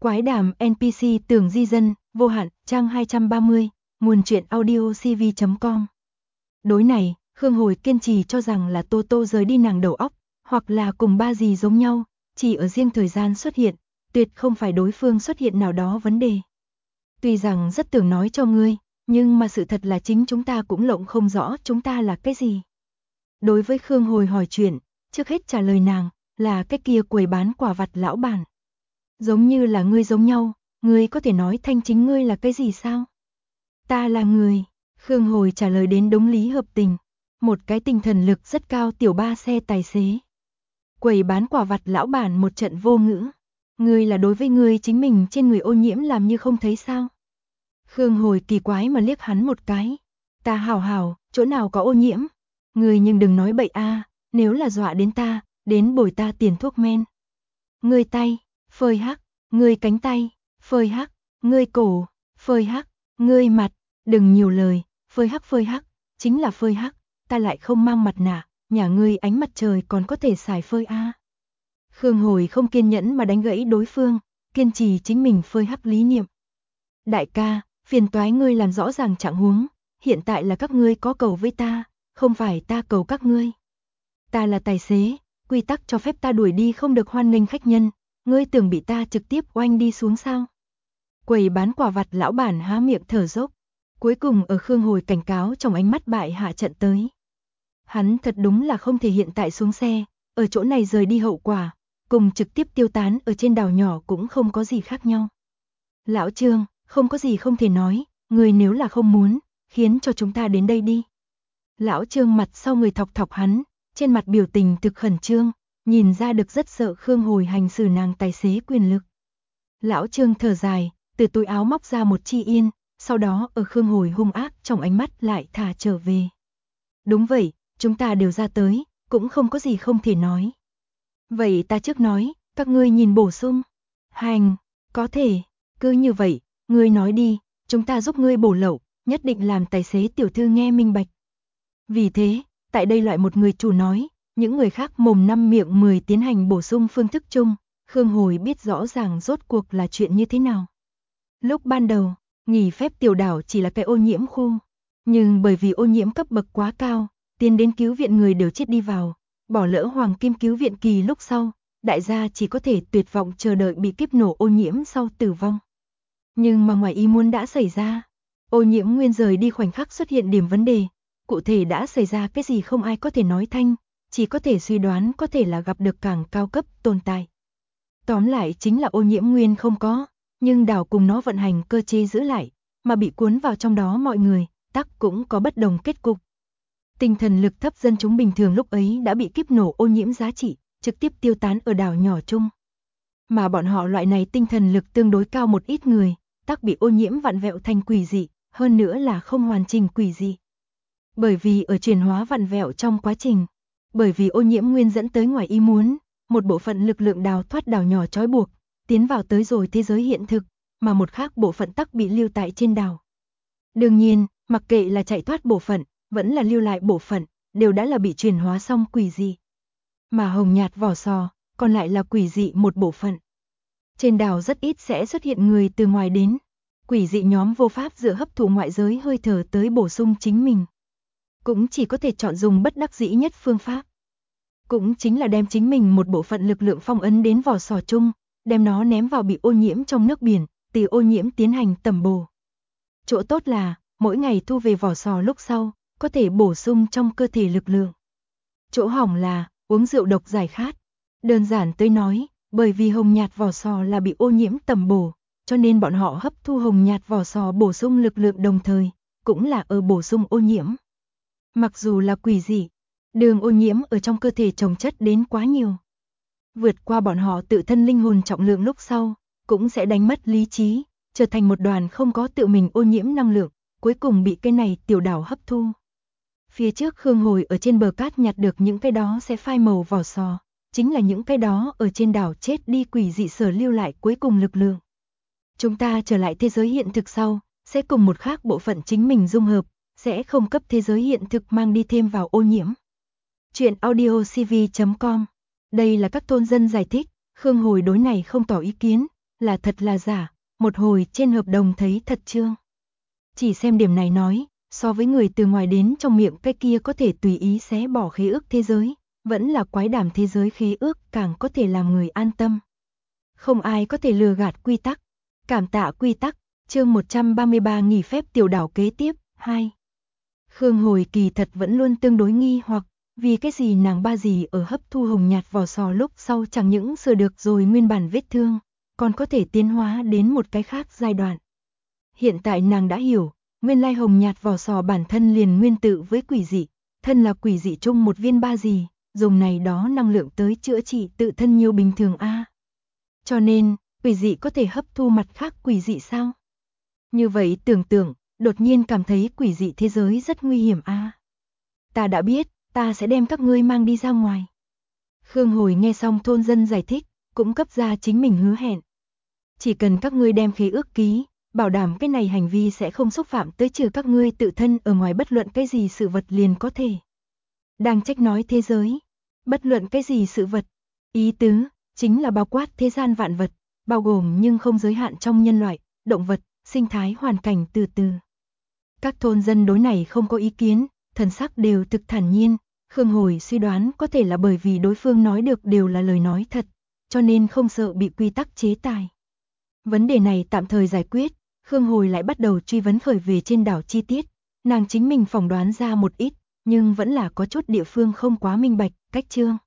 Quái đàm NPC tưởng di dân, vô hạn, trang 230, nguồn truyện audio cv.com. Đối này, Khương Hồi kiên trì cho rằng là Tô Tô rời đi nàng đầu óc, hoặc là cùng ba dì giống nhau, chỉ ở riêng thời gian xuất hiện, tuyệt không phải đối phương xuất hiện nào đó vấn đề. Tuy rằng rất tưởng nói cho ngươi, nhưng mà sự thật là chính chúng ta cũng lộng không rõ chúng ta là cái gì. Đối với Khương Hồi hỏi chuyện, trước hết trả lời nàng, là cái kia quầy bán quả vặt lão bản. Giống như là ngươi giống nhau, ngươi có thể nói thanh chính ngươi là cái gì sao? Ta là người, Khương Hồi trả lời đến đúng lý hợp tình, một cái tinh thần lực rất cao tiểu ba xe tài xế. Quầy bán quả vặt lão bản một trận vô ngữ, ngươi là đối với ngươi chính mình trên người ô nhiễm làm như không thấy sao? Khương Hồi kỳ quái mà liếc hắn một cái, ta hảo, chỗ nào có ô nhiễm? Ngươi nhưng đừng nói bậy a, nếu là dọa đến ta, đến bồi ta tiền thuốc men. Ngươi tay, phơi hắc, ngươi cánh tay, phơi hắc, ngươi cổ, phơi hắc, ngươi mặt, đừng nhiều lời, phơi hắc, chính là phơi hắc, ta lại không mang mặt nạ, nhà ngươi ánh mặt trời còn có thể xài phơi a. Khương Hồi không kiên nhẫn mà đánh gãy đối phương, kiên trì chính mình phơi hắc lý niệm. Đại ca, phiền toái ngươi làm rõ ràng trạng huống, hiện tại là các ngươi có cầu với ta, không phải ta cầu các ngươi. Ta là tài xế, quy tắc cho phép ta đuổi đi không được hoan nghênh khách nhân, ngươi tưởng bị ta trực tiếp oanh đi xuống sao? Quầy bán quả vặt lão bản há miệng thở dốc, cuối cùng ở Khương Hồi cảnh cáo trong ánh mắt bại hạ trận tới. Hắn thật đúng là không thể hiện tại xuống xe, ở chỗ này rời đi hậu quả, cùng trực tiếp tiêu tán ở trên đảo nhỏ cũng không có gì khác nhau. Lão Trương, không có gì không thể nói, người nếu là không muốn, khiến cho chúng ta đến đây đi. Lão Trương mặt sau người thọc hắn, trên mặt biểu tình thực khẩn trương, nhìn ra được rất sợ Khương Hồi hành xử nàng tài xế quyền lực. Lão Trương thở dài, từ túi áo móc ra một chi yên, sau đó ở Khương Hồi hung ác trong ánh mắt lại thả trở về. Đúng vậy, chúng ta đều ra tới, cũng không có gì không thể nói. Vậy ta trước nói, các ngươi nhìn bổ sung. Hành, có thể, cứ như vậy, ngươi nói đi, chúng ta giúp ngươi bổ lậu, nhất định làm tài xế tiểu thư nghe minh bạch. Vì thế, tại đây loại một người chủ nói, những người khác mồm năm miệng 10 tiến hành bổ sung phương thức chung, Khương Hồi biết rõ ràng rốt cuộc là chuyện như thế nào. Lúc ban đầu, nghỉ phép tiểu đảo chỉ là cái ô nhiễm khu, nhưng bởi vì ô nhiễm cấp bậc quá cao, tiến đến cứu viện người đều chết đi vào, bỏ lỡ hoàng kim cứu viện kỳ lúc sau, đại gia chỉ có thể tuyệt vọng chờ đợi bị kiếp nổ ô nhiễm sau tử vong. Nhưng mà ngoài ý muốn đã xảy ra, ô nhiễm nguyên rời đi khoảnh khắc xuất hiện điểm vấn đề, cụ thể đã xảy ra cái gì không ai có thể nói thanh, chỉ có thể suy đoán có thể là gặp được càng cao cấp tồn tại. Tóm lại chính là ô nhiễm nguyên không có, nhưng đảo cùng nó vận hành cơ chế giữ lại, mà bị cuốn vào trong đó mọi người, tắc cũng có bất đồng kết cục. Tinh thần lực thấp dân chúng bình thường lúc ấy đã bị kiếp nổ ô nhiễm giá trị, trực tiếp tiêu tán ở đảo nhỏ chung. Mà bọn họ loại này tinh thần lực tương đối cao một ít người, tắc bị ô nhiễm vặn vẹo thành quỷ dị, hơn nữa là không hoàn chỉnh quỷ dị. Bởi vì ở chuyển hóa vặn vẹo trong quá trình, bởi vì ô nhiễm nguyên dẫn tới ngoài ý muốn, một bộ phận lực lượng đào thoát đảo nhỏ trói buộc, tiến vào tới rồi thế giới hiện thực, mà một khác bộ phận tắc bị lưu tại trên đảo. Đương nhiên, mặc kệ là chạy thoát bộ phận, vẫn là lưu lại bộ phận, đều đã là bị chuyển hóa xong quỷ dị. Mà hồng nhạt vỏ sò, còn lại là quỷ dị một bộ phận. Trên đảo rất ít sẽ xuất hiện người từ ngoài đến, quỷ dị nhóm vô pháp dựa hấp thụ ngoại giới hơi thở tới bổ sung chính mình. Cũng chỉ có thể chọn dùng bất đắc dĩ nhất phương pháp. Cũng chính là đem chính mình một bộ phận lực lượng phong ấn đến vỏ sò chung, đem nó ném vào bị ô nhiễm trong nước biển, từ ô nhiễm tiến hành tẩm bổ. Chỗ tốt là, mỗi ngày thu về vỏ sò lúc sau, có thể bổ sung trong cơ thể lực lượng. Chỗ hỏng là, uống rượu độc giải khát. Đơn giản tôi nói, bởi vì hồng nhạt vỏ sò là bị ô nhiễm tẩm bổ, cho nên bọn họ hấp thu hồng nhạt vỏ sò bổ sung lực lượng đồng thời, cũng là ở bổ sung ô nhiễm. Mặc dù là quỷ dị, đường ô nhiễm ở trong cơ thể chồng chất đến quá nhiều. Vượt qua bọn họ tự thân linh hồn trọng lượng lúc sau, cũng sẽ đánh mất lý trí, trở thành một đoàn không có tự mình ô nhiễm năng lượng, cuối cùng bị cái này tiểu đảo hấp thu. Phía trước Khương Hồi ở trên bờ cát nhặt được những cái đó sẽ phai màu vỏ sò, chính là những cái đó ở trên đảo chết đi quỷ dị sở lưu lại cuối cùng lực lượng. Chúng ta trở lại thế giới hiện thực sau, sẽ cùng một khác bộ phận chính mình dung hợp, sẽ không cấp thế giới hiện thực mang đi thêm vào ô nhiễm. Chuyện audio cv.com. Đây là các thôn dân giải thích, Khương Hồi đối này không tỏ ý kiến, là thật là giả, một hồi trên hợp đồng thấy thật chương. Chỉ xem điểm này nói, so với người từ ngoài đến trong miệng cái kia có thể tùy ý xé bỏ khế ước thế giới, vẫn là quái đàm thế giới khế ước càng có thể làm người an tâm. Không ai có thể lừa gạt quy tắc. Cảm tạ quy tắc, chương 133 nghỉ phép tiểu đảo kế tiếp, 2. Khương Hồi kỳ thật vẫn luôn tương đối nghi hoặc, vì cái gì nàng ba dì ở hấp thu hồng nhạt vỏ sò lúc sau chẳng những sửa được rồi nguyên bản vết thương, còn có thể tiến hóa đến một cái khác giai đoạn. Hiện tại nàng đã hiểu, nguyên lai hồng nhạt vỏ sò bản thân liền nguyên tự với quỷ dị, thân là quỷ dị chung một viên ba dì, dùng này đó năng lượng tới chữa trị tự thân nhiều bình thường a. Cho nên, quỷ dị có thể hấp thu mặt khác quỷ dị sao? Như vậy tưởng tượng, đột nhiên cảm thấy quỷ dị thế giới rất nguy hiểm a. Ta đã biết, ta sẽ đem các ngươi mang đi ra ngoài. Khương Hồi nghe xong thôn dân giải thích, cũng cấp ra chính mình hứa hẹn. Chỉ cần các ngươi đem khế ước ký, bảo đảm cái này hành vi sẽ không xúc phạm tới trừ các ngươi tự thân ở ngoài bất luận cái gì sự vật liền có thể. Đang trách nói thế giới, bất luận cái gì sự vật, ý tứ, chính là bao quát thế gian vạn vật, bao gồm nhưng không giới hạn trong nhân loại, động vật, sinh thái hoàn cảnh từ từ. Các thôn dân đối này không có ý kiến, thần sắc đều thực thản nhiên, Khương Hồi suy đoán có thể là bởi vì đối phương nói được đều là lời nói thật, cho nên không sợ bị quy tắc chế tài. Vấn đề này tạm thời giải quyết, Khương Hồi lại bắt đầu truy vấn khởi về trên đảo chi tiết, nàng chính mình phỏng đoán ra một ít, nhưng vẫn là có chút địa phương không quá minh bạch, cách chương.